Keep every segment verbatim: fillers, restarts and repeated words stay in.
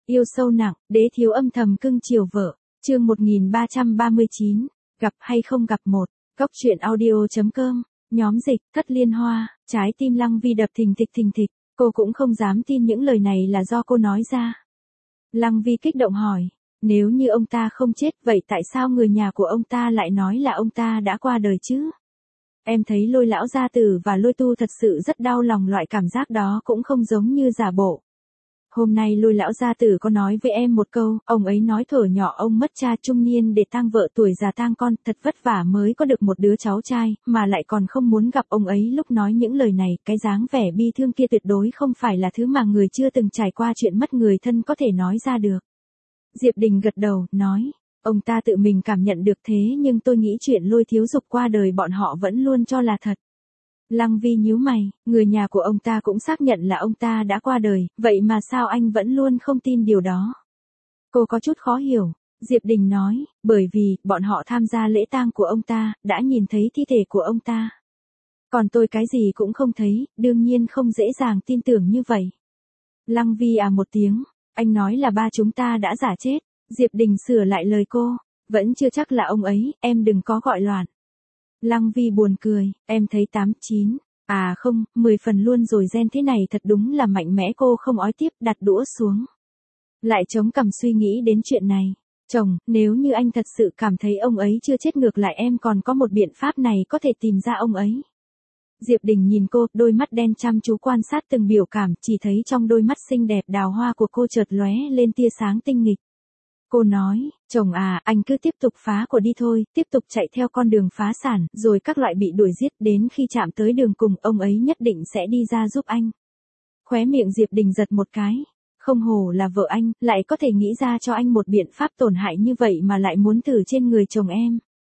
Yêu sâu nặng, đế thiếu âm thầm cưng chiều vợ. Chương một nghìn ba trăm ba mươi chín, gặp hay không gặp một. Cốc truyện audio.com, nhóm dịch, Thất Liên Hoa, trái tim Lăng Vi đập thình thịch thình thịch, cô cũng không dám tin những lời này là do cô nói ra. Lăng Vi kích động hỏi, nếu như ông ta không chết vậy tại sao người nhà của ông ta lại nói là ông ta đã qua đời chứ? Em thấy Lôi lão gia tử và Lôi tu thật sự rất đau lòng, loại cảm giác đó cũng không giống như giả bộ. Hôm nay Lôi lão gia tử có nói với em một câu, ông ấy nói thuở nhỏ ông mất cha trung niên để tang vợ tuổi già tang con, thật vất vả mới có được một đứa cháu trai, mà lại còn không muốn gặp ông ấy. Lúc nói những lời này, cái dáng vẻ bi thương kia tuyệt đối không phải là thứ mà người chưa từng trải qua chuyện mất người thân có thể nói ra được. Diệp Đình gật đầu, nói, ông ta tự mình cảm nhận được thế nhưng tôi nghĩ chuyện Lôi thiếu dục qua đời bọn họ vẫn luôn cho là thật. Lăng Vi nhíu mày, người nhà của ông ta cũng xác nhận là ông ta đã qua đời, vậy mà sao anh vẫn luôn không tin điều đó? Cô có chút khó hiểu. Diệp Đình nói, bởi vì, bọn họ tham gia lễ tang của ông ta, đã nhìn thấy thi thể của ông ta. Còn tôi cái gì cũng không thấy, đương nhiên không dễ dàng tin tưởng như vậy. Lăng Vi à một tiếng, anh nói là ba chúng ta đã giả chết. Diệp Đình sửa lại lời cô, vẫn chưa chắc là ông ấy, em đừng có gọi loạn. Lăng Vi buồn cười, em thấy tám, chín, à không, mười phần luôn rồi, gen thế này thật đúng là mạnh mẽ. Cô không ói tiếp, đặt đũa xuống. Lại chống cằm suy nghĩ đến chuyện này. Chồng, nếu như anh thật sự cảm thấy ông ấy chưa chết, ngược lại em còn có một biện pháp này có thể tìm ra ông ấy. Diệp Đình nhìn cô, đôi mắt đen chăm chú quan sát từng biểu cảm, chỉ thấy trong đôi mắt xinh đẹp đào hoa của cô chợt lóe lên tia sáng tinh nghịch. Cô nói, chồng à, anh cứ tiếp tục phá của đi thôi, tiếp tục chạy theo con đường phá sản, rồi các loại bị đuổi giết, đến khi chạm tới đường cùng, ông ấy nhất định sẽ đi ra giúp anh. Khóe miệng Diệp Đình giật một cái, không hổ là vợ anh, lại có thể nghĩ ra cho anh một biện pháp tổn hại như vậy mà lại muốn thử trên người chồng em.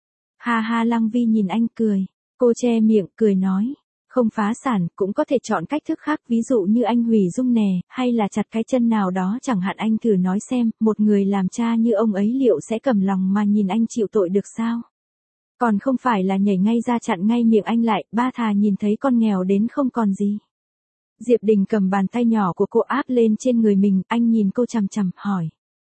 Ha ha. Lăng Vi nhìn anh cười, cô che miệng, cười nói, không phá sản, cũng có thể chọn cách thức khác, ví dụ như anh hủy dung nè, hay là chặt cái chân nào đó chẳng hạn. Anh thử nói xem, một người làm cha như ông ấy liệu sẽ cầm lòng mà nhìn anh chịu tội được sao? Còn không phải là nhảy ngay ra chặn ngay miệng anh lại, ba thà nhìn thấy con nghèo đến không còn gì. Diệp Đình cầm bàn tay nhỏ của cô áp lên trên người mình, anh nhìn cô chằm chằm, hỏi.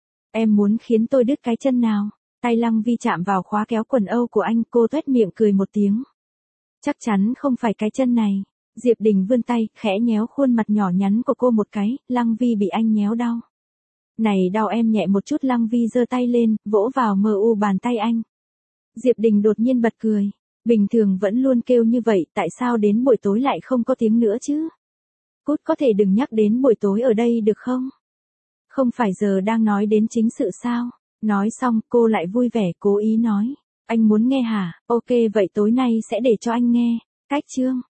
Em muốn khiến tôi đứt cái chân nào? Tay Lăng Vi chạm vào khóa kéo quần âu của anh, cô tuét miệng cười một tiếng. Chắc chắn không phải cái chân này. Diệp Đình vươn tay, khẽ nhéo khuôn mặt nhỏ nhắn của cô một cái, Lăng Vi bị anh nhéo đau. Này đau em nhẹ một chút. Lăng Vi giơ tay lên, vỗ vào mờ u bàn tay anh. Diệp Đình đột nhiên bật cười. Bình thường vẫn luôn kêu như vậy, tại sao đến buổi tối lại không có tiếng nữa chứ? Cút, có thể đừng nhắc đến buổi tối ở đây được không? Không phải giờ đang nói đến chính sự sao? Nói xong, cô lại vui vẻ cố ý nói. Anh muốn nghe hả? Ok vậy tối nay sẽ để cho anh nghe. Cách chương.